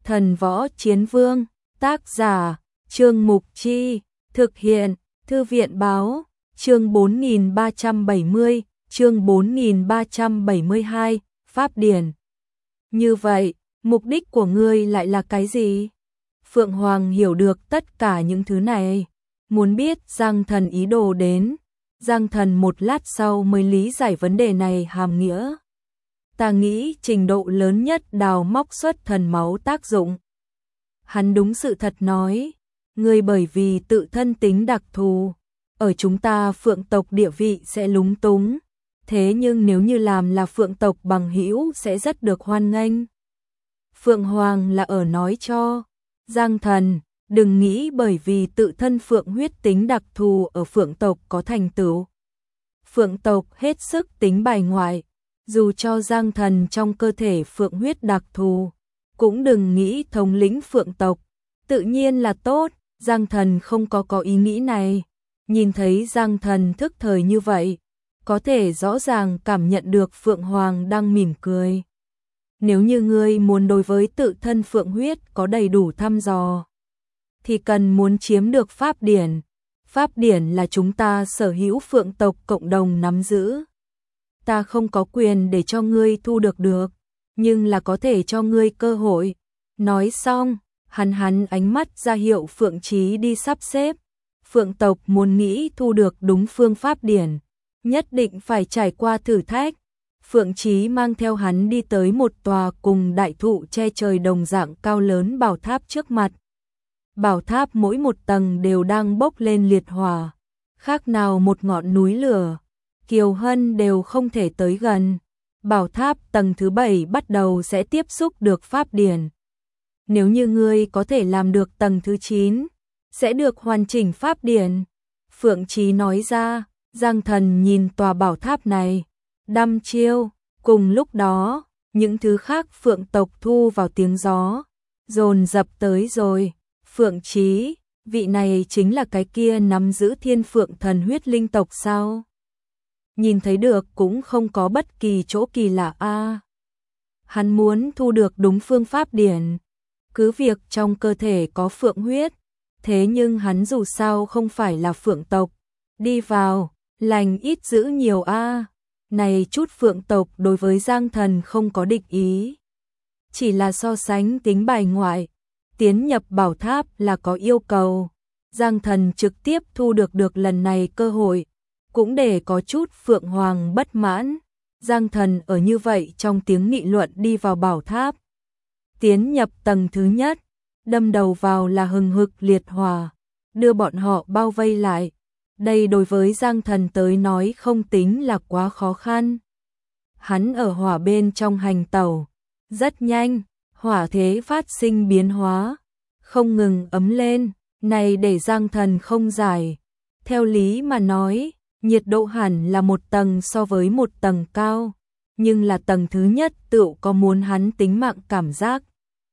Thần Võ Chiến Vương, tác giả, Trương Mục Chi, thực hiện, Thư viện Báo, chương 4370, chương 4372, Pháp Điển. Như vậy, mục đích của ngươi lại là cái gì? Phượng Hoàng hiểu được tất cả những thứ này, muốn biết Giang Thần ý đồ đến. Giang Thần một lát sau mới lý giải vấn đề này hàm nghĩa. Ta nghĩ trình độ lớn nhất đào móc xuất thần máu tác dụng. Hắn đúng sự thật nói, ngươi bởi vì tự thân tính đặc thù, ở chúng ta Phượng tộc địa vị sẽ lúng túng, thế nhưng nếu như làm là Phượng tộc bằng hữu sẽ rất được hoan nghênh. Phượng Hoàng là ở nói cho Giang Thần, đừng nghĩ bởi vì tự thân Phượng huyết tính đặc thù ở Phượng tộc có thành tựu. Phượng tộc hết sức tính bài ngoại, dù cho Giang Thần trong cơ thể Phượng huyết đặc thù, cũng đừng nghĩ thống lĩnh Phượng tộc, tự nhiên là tốt. Giang Thần không có ý nghĩ này, nhìn thấy Giang Thần thức thời như vậy, có thể rõ ràng cảm nhận được Phượng Hoàng đang mỉm cười. Nếu như ngươi muốn đối với tự thân Phượng huyết có đầy đủ thăm dò, thì cần muốn chiếm được Pháp Điển. Pháp Điển là chúng ta sở hữu Phượng tộc cộng đồng nắm giữ. Ta không có quyền để cho ngươi thu được, nhưng là có thể cho ngươi cơ hội. Nói xong, hắn ánh mắt ra hiệu Phượng Chí đi sắp xếp. Phượng tộc muốn nghĩ thu được đúng phương Pháp Điển, nhất định phải trải qua thử thách. Phượng Chí mang theo hắn đi tới một tòa cùng đại thụ che trời đồng dạng cao lớn bảo tháp trước mặt. Bảo tháp mỗi một tầng đều đang bốc lên liệt hỏa, khác nào một ngọn núi lửa, Kiều Hân đều không thể tới gần. Bảo tháp tầng thứ 7 bắt đầu sẽ tiếp xúc được Pháp Điển. Nếu như ngươi có thể làm được tầng thứ 9, sẽ được hoàn chỉnh Pháp Điển. Phượng Chí nói ra. Giang Thần nhìn tòa bảo tháp này, đăm chiêu. Cùng lúc đó, những thứ khác Phượng tộc thu vào tiếng gió, dồn dập tới rồi. Phượng Chí, vị này chính là cái kia nắm giữ Thiên Phượng thần huyết linh tộc sao? Nhìn thấy được cũng không có bất kỳ chỗ kỳ lạ a. Hắn muốn thu được đúng phương Pháp Điển, cứ việc trong cơ thể có Phượng huyết, thế nhưng hắn dù sao không phải là Phượng tộc, đi vào, lành ít giữ nhiều a. Này chút Phượng tộc đối với Giang Thần không có địch ý, chỉ là so sánh tính bài ngoại. Tiến nhập bảo tháp là có yêu cầu. Giang Thần trực tiếp thu được lần này cơ hội, cũng để có chút Phượng Hoàng bất mãn. Giang Thần ở như vậy trong tiếng nghị luận đi vào bảo tháp. Tiến nhập tầng thứ nhất, đâm đầu vào là hừng hực liệt hỏa, đưa bọn họ bao vây lại. Đây đối với Giang Thần tới nói không tính là quá khó khăn. Hắn ở hỏa bên trong hành tẩu, rất nhanh, hỏa thế phát sinh biến hóa, không ngừng ấm lên, này để Giang Thần không giải. Theo lý mà nói, nhiệt độ hẳn là một tầng so với một tầng cao, nhưng là tầng thứ nhất tựu có muốn hắn tính mạng cảm giác.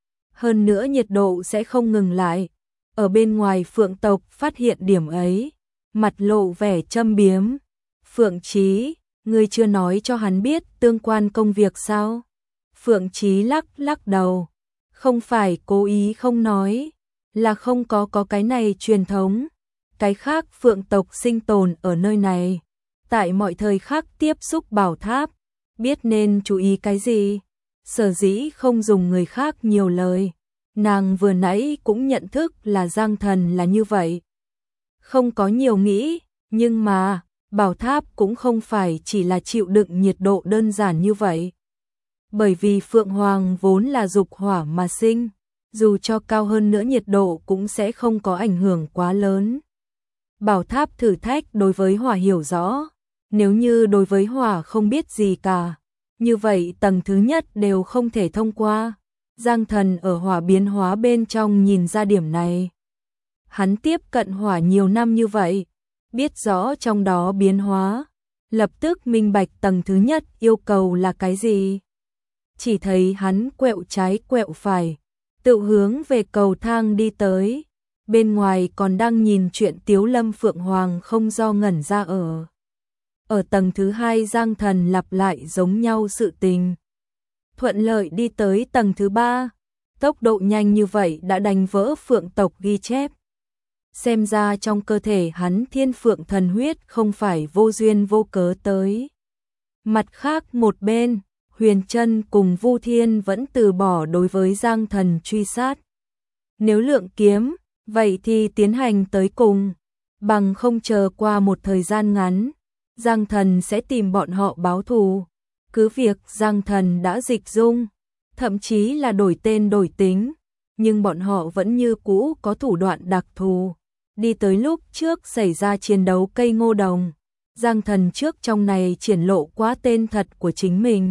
Hơn nữa nhiệt độ sẽ không ngừng lại. Ở bên ngoài Phượng tộc phát hiện điểm ấy, mặt lộ vẻ châm biếm. Phượng Chí, ngươi chưa nói cho hắn biết tương quan công việc sao? Phượng Chí lắc đầu, không phải cố ý không nói, là không có cái này truyền thống. Cái khác Phượng tộc sinh tồn ở nơi này, tại mọi thời khắc tiếp xúc bảo tháp, biết nên chú ý cái gì. Sở dĩ không dùng người khác nhiều lời, nàng vừa nãy cũng nhận thức là Giang Thần là như vậy. Không có nhiều nghĩ, nhưng mà, bảo tháp cũng không phải chỉ là chịu đựng nhiệt độ đơn giản như vậy. Bởi vì Phượng Hoàng vốn là dục hỏa mà sinh, dù cho cao hơn nữa nhiệt độ cũng sẽ không có ảnh hưởng quá lớn. Bảo tháp thử thách đối với hỏa hiểu rõ, nếu như đối với hỏa không biết gì cả, như vậy tầng thứ nhất đều không thể thông qua. Giang Thần ở hỏa biến hóa bên trong nhìn ra điểm này. Hắn tiếp cận hỏa nhiều năm như vậy, biết rõ trong đó biến hóa, lập tức minh bạch tầng thứ nhất yêu cầu là cái gì. Chỉ thấy hắn quẹo trái quẹo phải, tự hướng về cầu thang đi tới. Bên ngoài còn đang nhìn chuyện Tiếu Lâm Phượng Hoàng không do ngẩn ra ở. Ở tầng thứ 2 Giang Thần lặp lại giống nhau sự tình. Thuận lợi đi tới tầng thứ 3. Tốc độ nhanh như vậy đã đánh vỡ phượng tộc ghi chép. Xem ra trong cơ thể hắn thiên phượng thần huyết không phải vô duyên vô cớ tới. Mặt khác một bên, Huyền Trân cùng Vu Thiên vẫn từ bỏ đối với Giang Thần truy sát. Nếu lượng kiếm, vậy thì tiến hành tới cùng, bằng không chờ qua một thời gian ngắn, Giang Thần sẽ tìm bọn họ báo thù. Cứ việc Giang Thần đã dịch dung, thậm chí là đổi tên đổi tính, nhưng bọn họ vẫn như cũ có thủ đoạn đặc thù. Đi tới lúc trước xảy ra chiến đấu cây ngô đồng, Giang Thần trước trong này triển lộ quá tên thật của chính mình.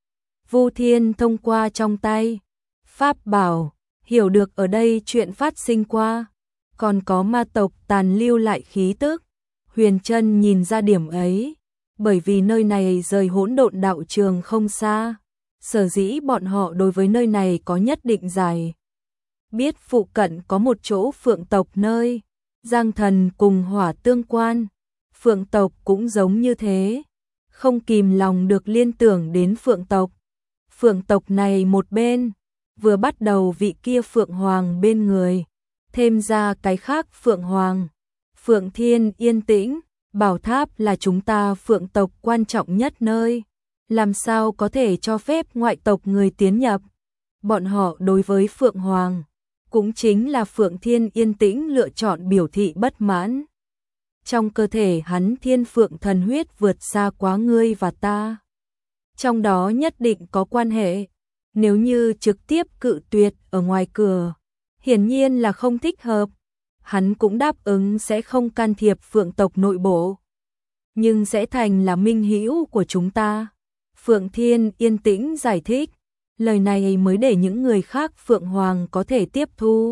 Vu Thiên thông qua trong tay pháp bảo, hiểu được ở đây chuyện phát sinh qua, còn có ma tộc tàn lưu lại khí tức. Huyền Trân nhìn ra điểm ấy, bởi vì nơi này rời hỗn độn đạo trường không xa, sở dĩ bọn họ đối với nơi này có nhất định giải. Biết phụ cận có một chỗ phượng tộc nơi Giang Thần cùng hỏa tương quan, phượng tộc cũng giống như thế, không kìm lòng được liên tưởng đến phượng tộc. Phượng tộc này một bên, vừa bắt đầu vị kia phượng hoàng bên người, thêm ra cái khác phượng hoàng. Phượng Thiên yên tĩnh, bảo tháp là chúng ta phượng tộc quan trọng nhất nơi, làm sao có thể cho phép ngoại tộc người tiến nhập. Bọn họ đối với phượng hoàng, cũng chính là Phượng Thiên yên tĩnh lựa chọn biểu thị bất mãn. Trong cơ thể hắn thiên phượng thần huyết vượt xa quá ngươi và ta. Trong đó nhất định có quan hệ, nếu như trực tiếp cự tuyệt ở ngoài cửa, hiển nhiên là không thích hợp. Hắn cũng đáp ứng sẽ không can thiệp phượng tộc nội bộ, nhưng sẽ thành là minh hữu của chúng ta. Phượng Thiên yên tĩnh giải thích, lời này mới để những người khác phượng hoàng có thể tiếp thu.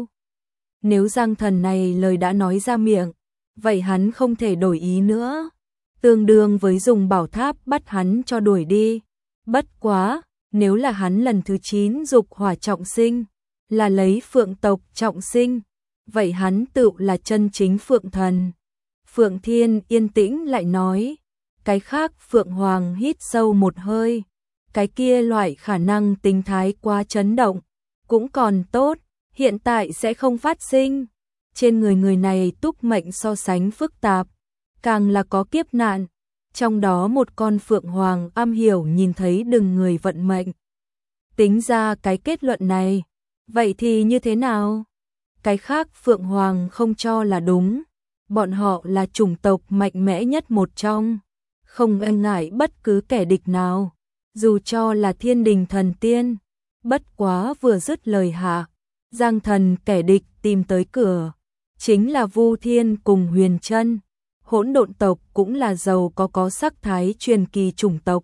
Nếu Giang Thần này lời đã nói ra miệng, vậy hắn không thể đổi ý nữa, tương đương với dùng bảo tháp bắt hắn cho đuổi đi. Bất quá, nếu là hắn lần thứ 9 dục hỏa trọng sinh, là lấy phượng tộc trọng sinh, vậy hắn tự là chân chính phượng thần. Phượng Thiên yên tĩnh lại nói, cái khác phượng hoàng hít sâu một hơi, cái kia loại khả năng tình thái quá chấn động, cũng còn tốt, hiện tại sẽ không phát sinh. Trên người người này túc mệnh so sánh phức tạp, càng là có kiếp nạn, trong đó một con phượng hoàng am hiểu nhìn thấy từng người vận mệnh. Tính ra cái kết luận này, vậy thì như thế nào? Cái khác phượng hoàng không cho là đúng, bọn họ là chủng tộc mạnh mẽ nhất một trong, không e ngại bất cứ kẻ địch nào, dù cho là thiên đình thần tiên. Bất quá vừa dứt lời hạ, Giang Thần kẻ địch tìm tới cửa, chính là Vu Thiên cùng Huyền Trân. Hỗn độn tộc cũng là giàu có sắc thái truyền kỳ chủng tộc,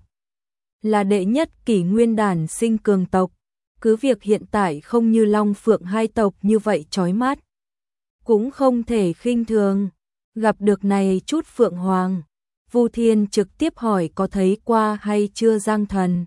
là đệ nhất kỷ nguyên đản sinh cường tộc. Cứ việc hiện tại không như Long Phượng hai tộc như vậy chói mắt, cũng không thể khinh thường. Gặp được này chút phượng hoàng, Vu Thiên trực tiếp hỏi có thấy qua hay chưa Giang Thần.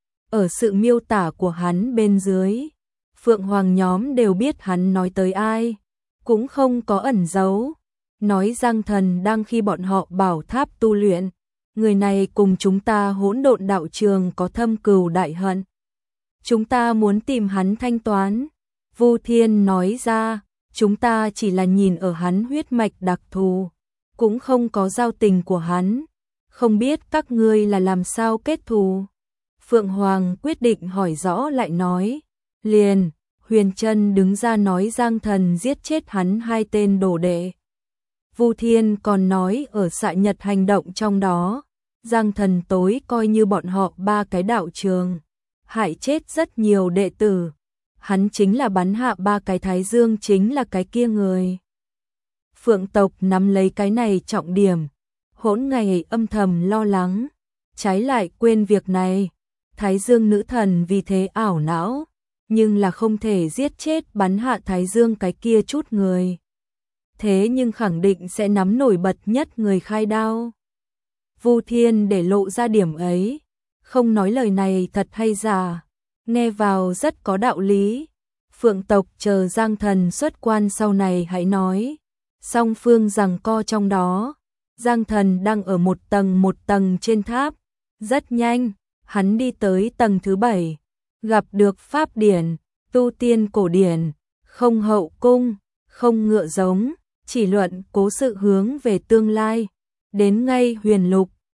Ở sự miêu tả của hắn bên dưới, phượng hoàng nhóm đều biết hắn nói tới ai, cũng không có ẩn giấu. Nói Giang Thần đang khi bọn họ bảo tháp tu luyện, người này cùng chúng ta hỗn độn đạo trường có thâm cừu đại hận. Chúng ta muốn tìm hắn thanh toán. Vu Thiên nói ra, chúng ta chỉ là nhìn ở hắn huyết mạch đặc thù, cũng không có giao tình của hắn, không biết các ngươi là làm sao kết thù. Phượng Hoàng quyết định hỏi rõ lại nói, liền, Huyền Trân đứng ra nói Giang Thần giết chết hắn 2 tên đồ đệ. Vu Thiên còn nói ở xạ nhật hành động trong đó, Giang Thần tối coi như bọn họ 3 cái đạo trường, hại chết rất nhiều đệ tử. Hắn chính là bắn hạ 3 cái thái dương chính là cái kia người. Phượng tộc nắm lấy cái này trọng điểm, hỗn ngày âm thầm lo lắng, trái lại quên việc này. Thái dương nữ thần vì thế ảo não, nhưng là không thể giết chết bắn hạ thái dương cái kia chút người. Thế nhưng khẳng định sẽ nắm nổi bật nhất người khai đao. Vu Thiên để lộ ra điểm ấy, không nói lời này thật hay giả, nghe vào rất có đạo lý. Phượng tộc chờ Giang Thần xuất quan sau này hãy nói. Song phương giằng co trong đó, Giang Thần đang ở một tầng trên tháp. Rất nhanh, hắn đi tới tầng thứ 7, gặp được pháp điển, tu tiên cổ điển, không hậu cung, không ngựa giống, chỉ luận cố sự hướng về tương lai. Đến ngay huyền lục,